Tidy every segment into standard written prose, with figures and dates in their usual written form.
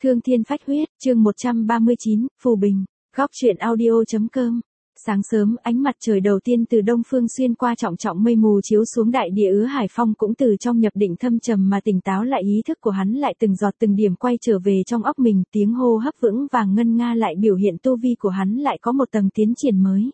Thương thiên phách huyết, chương 139, Phù Bình, góc truyện audio.com. Sáng sớm, ánh mặt trời đầu tiên từ đông phương xuyên qua trọng trọng mây mù chiếu xuống đại địa Hứa Hải Phong cũng từ trong nhập định thâm trầm mà tỉnh táo lại, ý thức của hắn lại từng giọt từng điểm quay trở về trong óc mình, tiếng hô hấp vững vàng ngân nga lại biểu hiện tu vi của hắn lại có một tầng tiến triển mới.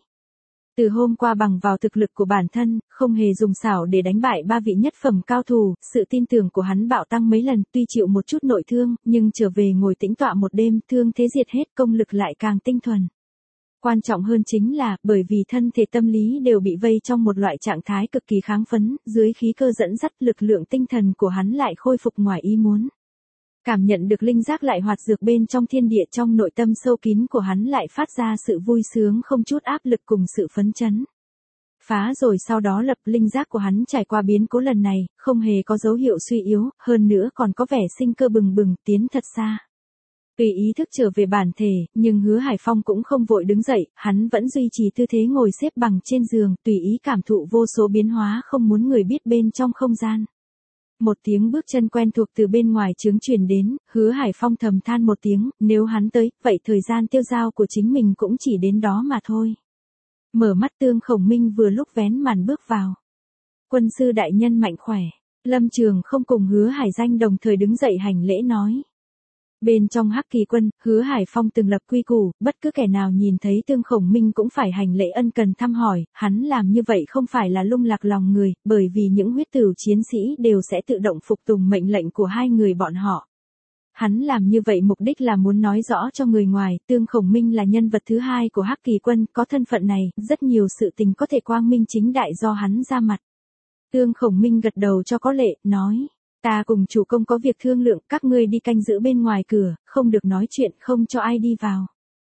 Từ hôm qua bằng vào thực lực của bản thân, không hề dùng xảo để đánh bại ba vị nhất phẩm cao thủ, sự tin tưởng của hắn bạo tăng mấy lần, tuy chịu một chút nội thương, nhưng trở về ngồi tĩnh tọa một đêm, thương thế diệt hết, công lực lại càng tinh thuần. Quan trọng hơn chính là, bởi vì thân thể tâm lý đều bị vây trong một loại trạng thái cực kỳ kháng phấn, dưới khí cơ dẫn dắt lực lượng tinh thần của hắn lại khôi phục ngoài ý muốn. Cảm nhận được linh giác lại hoạt dược bên trong thiên địa, trong nội tâm sâu kín của hắn lại phát ra sự vui sướng không chút áp lực cùng sự phấn chấn. Phá rồi sau đó lập linh giác của hắn trải qua biến cố lần này, không hề có dấu hiệu suy yếu, hơn nữa còn có vẻ sinh cơ bừng bừng tiến thật xa. Tùy ý thức trở về bản thể, nhưng Hứa Hải Phong cũng không vội đứng dậy, hắn vẫn duy trì tư thế ngồi xếp bằng trên giường, tùy ý cảm thụ vô số biến hóa không muốn người biết bên trong không gian. Một tiếng bước chân quen thuộc từ bên ngoài trướng truyền đến, Hứa Hải Phong thầm than một tiếng, nếu hắn tới, vậy thời gian tiêu dao của chính mình cũng chỉ đến đó mà thôi. Mở mắt Tương Khổng Minh vừa lúc vén màn bước vào. Quân sư đại nhân mạnh khỏe, Lâm Trường không cùng Hứa Hải Danh đồng thời đứng dậy hành lễ nói. Bên trong Hắc Kỳ quân, Hứa Hải Phong từng lập quy củ, bất cứ kẻ nào nhìn thấy Tương Khổng Minh cũng phải hành lễ ân cần thăm hỏi, hắn làm như vậy không phải là lung lạc lòng người, bởi vì những huyết tửu chiến sĩ đều sẽ tự động phục tùng mệnh lệnh của hai người bọn họ. Hắn làm như vậy mục đích là muốn nói rõ cho người ngoài, Tương Khổng Minh là nhân vật thứ hai của Hắc Kỳ quân, có thân phận này, rất nhiều sự tình có thể quang minh chính đại do hắn ra mặt. Tương Khổng Minh gật đầu cho có lệ, nói. Ta cùng chủ công có việc thương lượng, các ngươi đi canh giữ bên ngoài cửa, không được nói chuyện, không cho ai đi vào.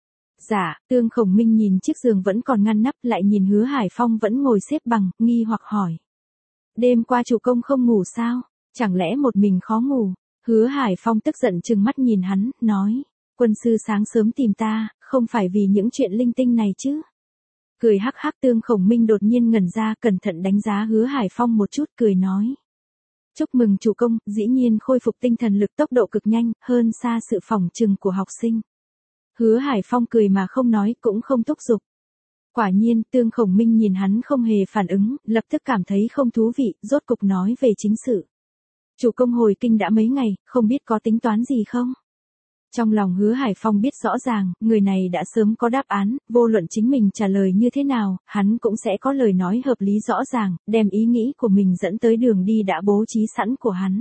Dạ, Tương Khổng Minh nhìn chiếc giường vẫn còn ngăn nắp, lại nhìn Hứa Hải Phong vẫn ngồi xếp bằng, nghi hoặc hỏi. Đêm qua chủ công không ngủ sao? Chẳng lẽ một mình khó ngủ? Hứa Hải Phong tức giận trừng mắt nhìn hắn, nói. Quân sư sáng sớm tìm ta, không phải vì những chuyện linh tinh này chứ? Cười hắc hắc. Tương Khổng Minh đột nhiên ngẩn ra, cẩn thận đánh giá Hứa Hải Phong một chút, cười nói. Chúc mừng chủ công, dĩ nhiên khôi phục tinh thần lực tốc độ cực nhanh, hơn xa sự phỏng chừng của học sinh. Hứa Hải Phong cười mà không nói, cũng không thúc giục. Quả nhiên, Tương Khổng Minh nhìn hắn không hề phản ứng, lập tức cảm thấy không thú vị, rốt cục nói về chính sự. Chủ công hồi kinh đã mấy ngày, không biết có tính toán gì không? Trong lòng Hứa Hải Phong biết rõ ràng, người này đã sớm có đáp án, vô luận chính mình trả lời như thế nào, hắn cũng sẽ có lời nói hợp lý rõ ràng, đem ý nghĩ của mình dẫn tới đường đi đã bố trí sẵn của hắn.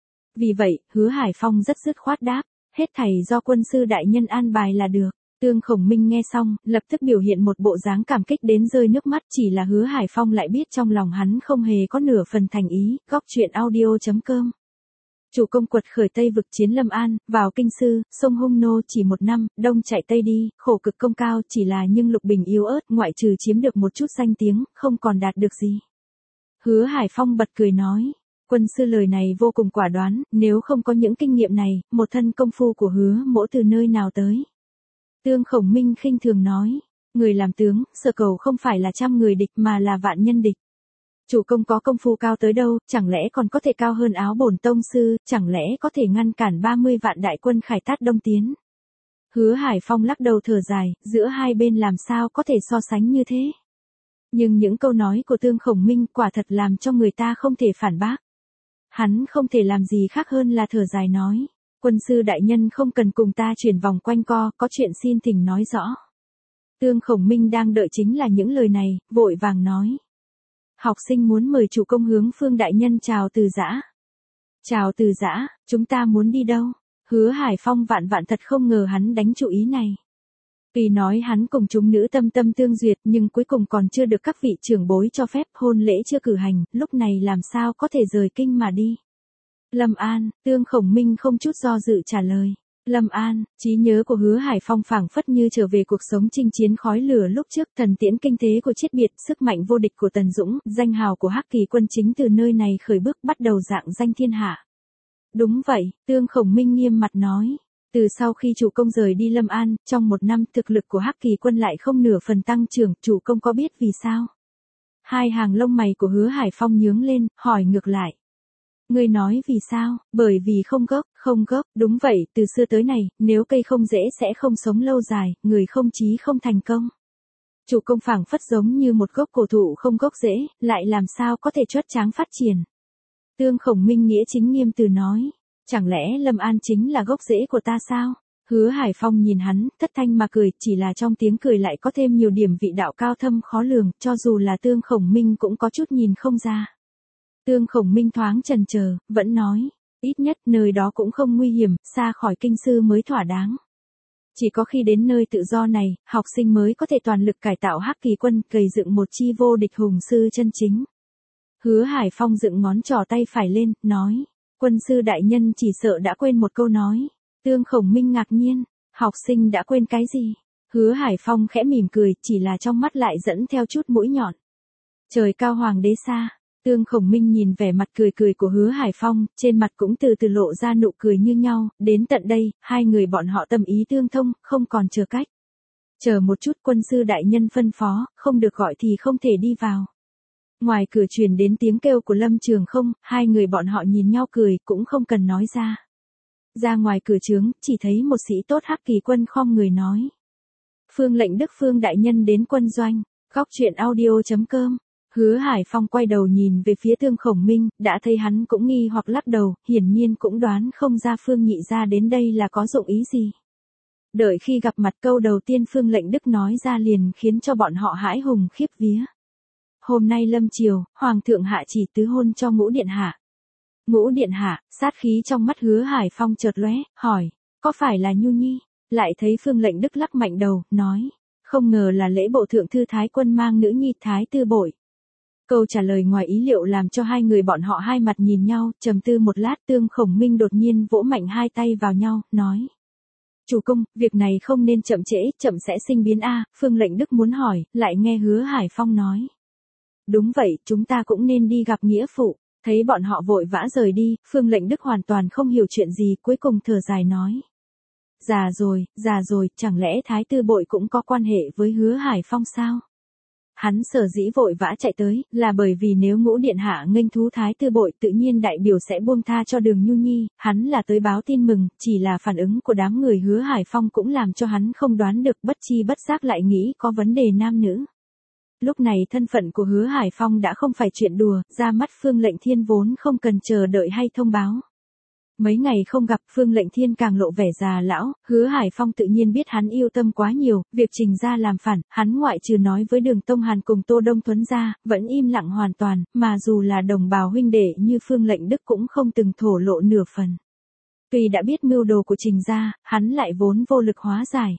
Vì vậy, Hứa Hải Phong rất dứt khoát đáp, hết thảy do quân sư đại nhân an bài là được. Tương Khổng Minh nghe xong, lập tức biểu hiện một bộ dáng cảm kích đến rơi nước mắt, chỉ là Hứa Hải Phong lại biết trong lòng hắn không hề có nửa phần thành ý, góc truyện audio.com. Chủ công quật khởi Tây vực chiến Lâm An, vào kinh sư, sông Hung Nô chỉ 1 năm, đông chạy Tây đi, khổ cực công cao, chỉ là nhưng Lục Bình yếu ớt, ngoại trừ chiếm được một chút danh tiếng, không còn đạt được gì. Hứa Hải Phong bật cười nói, quân sư lời này vô cùng quả đoán, nếu không có những kinh nghiệm này, một thân công phu của Hứa mỗ từ nơi nào tới. Tương Khổng Minh khinh thường nói, người làm tướng, sở cầu không phải là trăm người địch mà là vạn nhân địch. Chủ công có công phu cao tới đâu, chẳng lẽ còn có thể cao hơn áo bổn tông sư, chẳng lẽ có thể ngăn cản 30 vạn đại quân Khải Tát đông tiến. Hứa Hải Phong lắc đầu thở dài, giữa hai bên làm sao có thể so sánh như thế. Nhưng những câu nói của Tương Khổng Minh quả thật làm cho người ta không thể phản bác. Hắn không thể làm gì khác hơn là thở dài nói, quân sư đại nhân không cần cùng ta chuyển vòng quanh co, có chuyện xin thỉnh nói rõ. Tương Khổng Minh đang đợi chính là những lời này, vội vàng nói. Học sinh muốn mời chủ công hướng Phương đại nhân chào từ giã. Chào từ giã, chúng ta muốn đi đâu? Hứa Hải Phong vạn thật không ngờ hắn đánh chủ ý này. Tuy nói hắn cùng chúng nữ tâm tâm tương duyệt nhưng cuối cùng còn chưa được các vị trưởng bối cho phép, hôn lễ chưa cử hành, lúc này làm sao có thể rời kinh mà đi. Lâm An, Tương Khổng Minh không chút do dự trả lời. Lâm An, trí nhớ của Hứa Hải Phong phảng phất như trở về cuộc sống chinh chiến khói lửa lúc trước, thần tiễn kinh thế của Chiết Biệt, sức mạnh vô địch của Tần Dũng, danh hào của Hắc Kỳ quân chính từ nơi này khởi bước bắt đầu rạng danh thiên hạ. Đúng vậy, Tương Khổng Minh nghiêm mặt nói. Từ sau khi chủ công rời đi Lâm An, trong 1 năm thực lực của Hắc Kỳ quân lại không nửa phần tăng trưởng, chủ công có biết vì sao? Hai hàng lông mày của Hứa Hải Phong nhướng lên, hỏi ngược lại. Ngươi nói vì sao? Bởi vì không gốc, đúng vậy, từ xưa tới nay, nếu cây không rễ sẽ không sống lâu dài, người không chí không thành công. Chủ công phảng phất giống như một gốc cổ thụ không gốc rễ, lại làm sao có thể chót tráng phát triển. Tương Khổng Minh nghĩa chính nghiêm từ nói, chẳng lẽ Lâm An chính là gốc rễ của ta sao? Hứa Hải Phong nhìn hắn, thất thanh mà cười, chỉ là trong tiếng cười lại có thêm nhiều điểm vị đạo cao thâm khó lường, cho dù là Tương Khổng Minh cũng có chút nhìn không ra. Tương Khổng Minh thoáng chần chờ, vẫn nói, ít nhất nơi đó cũng không nguy hiểm, xa khỏi kinh sư mới thỏa đáng. Chỉ có khi đến nơi tự do này, học sinh mới có thể toàn lực cải tạo Hắc Kỳ quân, gây dựng một chi vô địch hùng sư chân chính. Hứa Hải Phong dựng ngón trỏ tay phải lên, nói, quân sư đại nhân chỉ sợ đã quên một câu nói. Tương Khổng Minh ngạc nhiên, học sinh đã quên cái gì? Hứa Hải Phong khẽ mỉm cười, chỉ là trong mắt lại dẫn theo chút mũi nhọn. Trời cao hoàng đế xa. Tương Khổng Minh nhìn vẻ mặt cười cười của Hứa Hải Phong, trên mặt cũng từ từ lộ ra nụ cười như nhau, đến tận đây, hai người bọn họ tâm ý tương thông, không còn chờ cách. Chờ một chút, quân sư đại nhân phân phó, không được gọi thì không thể đi vào. Ngoài cửa truyền đến tiếng kêu của Lâm Trường Không, hai người bọn họ nhìn nhau cười, cũng không cần nói ra. Ra ngoài cửa trướng, chỉ thấy một sĩ tốt Hắc Kỳ quân khom người nói. Phương lệnh Đức Phương đại nhân đến quân doanh, góc truyện audio.com. Hứa Hải Phong quay đầu nhìn về phía Tương Khổng Minh, đã thấy hắn cũng nghi hoặc lắc đầu, hiển nhiên cũng đoán không ra Phương Nhị ra đến đây là có dụng ý gì. Đợi khi gặp mặt câu đầu tiên Phương lệnh Đức nói ra liền khiến cho bọn họ hãi hùng khiếp vía. Hôm nay lâm chiều, Hoàng thượng hạ chỉ tứ hôn cho Ngũ Điện Hạ. Ngũ Điện Hạ, sát khí trong mắt Hứa Hải Phong chợt lóe, hỏi, có phải là Nhu Nhi? Lại thấy Phương lệnh Đức lắc mạnh đầu, nói, không ngờ là lễ bộ thượng thư Thái quân mang nữ nhi Thái Tư Bội. Câu trả lời ngoài ý liệu làm cho hai người bọn họ hai mặt nhìn nhau, trầm tư một lát Tương Khổng Minh đột nhiên vỗ mạnh hai tay vào nhau, nói. Chủ công, việc này không nên chậm trễ, chậm sẽ sinh biến a. Phương lệnh Đức muốn hỏi, lại nghe Hứa Hải Phong nói. Đúng vậy, chúng ta cũng nên đi gặp nghĩa phụ. Thấy bọn họ vội vã rời đi, Phương lệnh Đức hoàn toàn không hiểu chuyện gì, cuối cùng thở dài nói. Già rồi, chẳng lẽ Thái Tư Bội cũng có quan hệ với Hứa Hải Phong sao? Hắn sở dĩ vội vã chạy tới, là bởi vì nếu Ngũ Điện Hạ nghênh thú Thái Tư Bội tự nhiên đại biểu sẽ buông tha cho Đường Nhu Nhi, hắn là tới báo tin mừng, chỉ là phản ứng của đám người Hứa Hải Phong cũng làm cho hắn không đoán được, bất chi bất giác lại nghĩ có vấn đề nam nữ. Lúc này thân phận của Hứa Hải Phong đã không phải chuyện đùa, ra mắt Phương Lệnh Thiên vốn không cần chờ đợi hay thông báo. Mấy ngày không gặp Phương Lệnh Thiên càng lộ vẻ già lão, Hứa Hải Phong tự nhiên biết hắn yêu tâm quá nhiều, việc Trình ra làm phản, hắn ngoại trừ nói với Đường Tông Hàn cùng Tô Đông Tuấn ra, vẫn im lặng hoàn toàn, mà dù là đồng bào huynh đệ như Phương Lệnh Đức cũng không từng thổ lộ nửa phần. Tuy đã biết mưu đồ của Trình ra, hắn lại vốn vô lực hóa giải.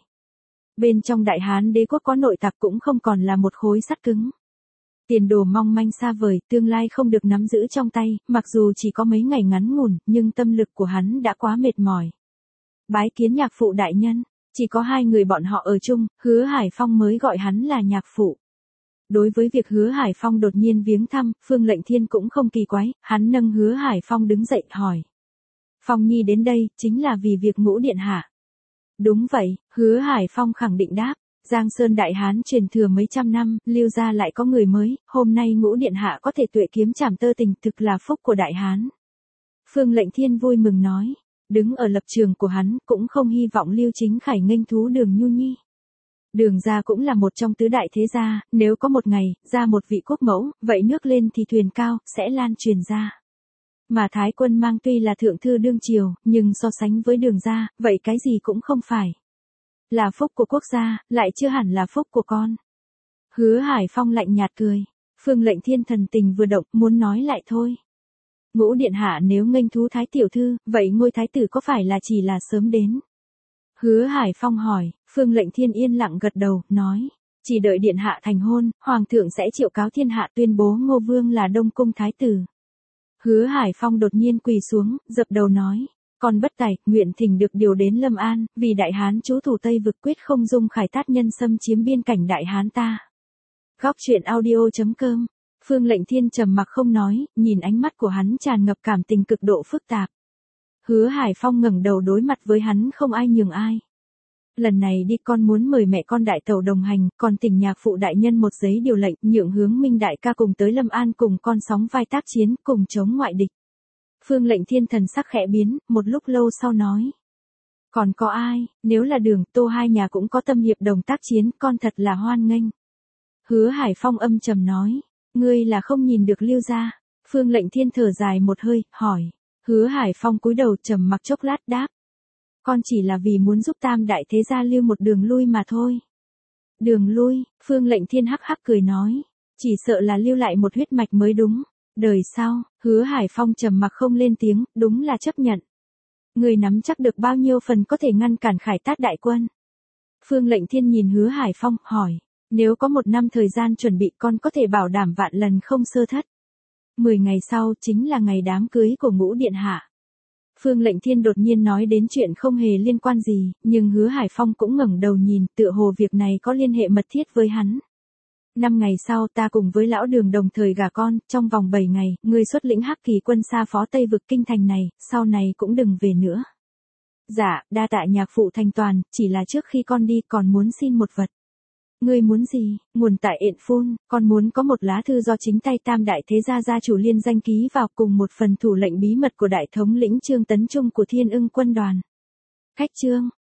Bên trong Đại Hán đế quốc có nội tặc cũng không còn là một khối sắt cứng. Tiền đồ mong manh xa vời, tương lai không được nắm giữ trong tay, mặc dù chỉ có mấy ngày ngắn ngủn, nhưng tâm lực của hắn đã quá mệt mỏi. Bái kiến nhạc phụ đại nhân, chỉ có hai người bọn họ ở chung, Hứa Hải Phong mới gọi hắn là nhạc phụ. Đối với việc Hứa Hải Phong đột nhiên viếng thăm, Phương Lệnh Thiên cũng không kỳ quái, hắn nâng Hứa Hải Phong đứng dậy hỏi. Phong Nhi đến đây, chính là vì việc Ngũ Điện Hạ. Đúng vậy, Hứa Hải Phong khẳng định đáp. Giang Sơn Đại Hán truyền thừa mấy trăm năm, Lưu gia lại có người mới, hôm nay Ngũ Điện Hạ có thể tuệ kiếm trảm tơ tình, thực là phúc của Đại Hán. Phương Lệnh Thiên vui mừng nói, đứng ở lập trường của hắn, cũng không hy vọng Lưu Chính Khải nghênh thú Đường Nhu Nhi. Đường gia cũng là một trong tứ đại thế gia, nếu có một ngày, ra một vị quốc mẫu, vậy nước lên thì thuyền cao, sẽ lan truyền ra. Mà Thái quân mang tuy là thượng thư đương triều, nhưng so sánh với Đường gia, vậy cái gì cũng không phải. Là phúc của quốc gia, lại chưa hẳn là phúc của con. Hứa Hải Phong lạnh nhạt cười. Phương Lệnh Thiên thần tình vừa động, muốn nói lại thôi. Ngũ Điện Hạ nếu nghênh thú Thái tiểu thư, vậy ngôi Thái tử có phải là chỉ là sớm đến? Hứa Hải Phong hỏi, Phương Lệnh Thiên yên lặng gật đầu, nói. Chỉ đợi Điện Hạ thành hôn, Hoàng thượng sẽ triệu cáo thiên hạ tuyên bố Ngô Vương là Đông Cung Thái tử. Hứa Hải Phong đột nhiên quỳ xuống, dập đầu nói. Còn bất tài, nguyện thỉnh được điều đến Lâm An, vì Đại Hán trú thủ Tây vực quyết không dung khải tát nhân xâm chiếm biên cảnh Đại Hán ta. Góc truyện audio.com. Phương Lệnh Thiên trầm mặc không nói, nhìn ánh mắt của hắn tràn ngập cảm tình cực độ phức tạp. Hứa Hải Phong ngẩng đầu đối mặt với hắn không ai nhường ai. Lần này đi con muốn mời mẹ con đại tẩu đồng hành, còn thỉnh nhạc phụ đại nhân một giấy điều lệnh, nhượng Hướng Minh đại ca cùng tới Lâm An cùng con sóng vai tác chiến, cùng chống ngoại địch. Phương Lệnh Thiên thần sắc khẽ biến, một lúc lâu sau nói. Còn có ai, nếu là Đường, Tô hai nhà cũng có tâm hiệp đồng tác chiến, con thật là hoan nghênh. Hứa Hải Phong âm trầm nói. Ngươi là không nhìn được Lưu gia. Phương Lệnh Thiên thở dài một hơi, hỏi. Hứa Hải Phong cúi đầu trầm mặc chốc lát đáp. Con chỉ là vì muốn giúp Tam đại thế gia lưu một đường lui mà thôi. Đường lui, Phương Lệnh Thiên hắc hắc cười nói. Chỉ sợ là lưu lại một huyết mạch mới đúng. Đời sau, Hứa Hải Phong trầm mặc không lên tiếng, đúng là chấp nhận. Người nắm chắc được bao nhiêu phần có thể ngăn cản Khải Tát đại quân. Phương Lệnh Thiên nhìn Hứa Hải Phong, hỏi. Nếu có 1 năm thời gian chuẩn bị con có thể bảo đảm vạn lần không sơ thất. 10 ngày sau chính là ngày đám cưới của Ngũ Điện Hạ. Phương Lệnh Thiên đột nhiên nói đến chuyện không hề liên quan gì, nhưng Hứa Hải Phong cũng ngẩng đầu nhìn, tựa hồ việc này có liên hệ mật thiết với hắn. 5 ngày sau ta cùng với lão Đường đồng thời gả con, trong vòng 7 ngày, ngươi xuất lĩnh Hắc Kỳ quân xa phó Tây vực kinh thành này, sau này cũng đừng về nữa. Dạ, đa tạ nhạc phụ thành toàn, chỉ là trước khi con đi còn muốn xin một vật. Ngươi muốn gì? Nguồn tại Yện Phun, con muốn có một lá thư do chính tay Tam đại thế gia gia chủ liên danh ký vào cùng một phần thủ lệnh bí mật của đại thống lĩnh Trương Tấn Trung của Thiên Ưng quân đoàn. Khách Trương,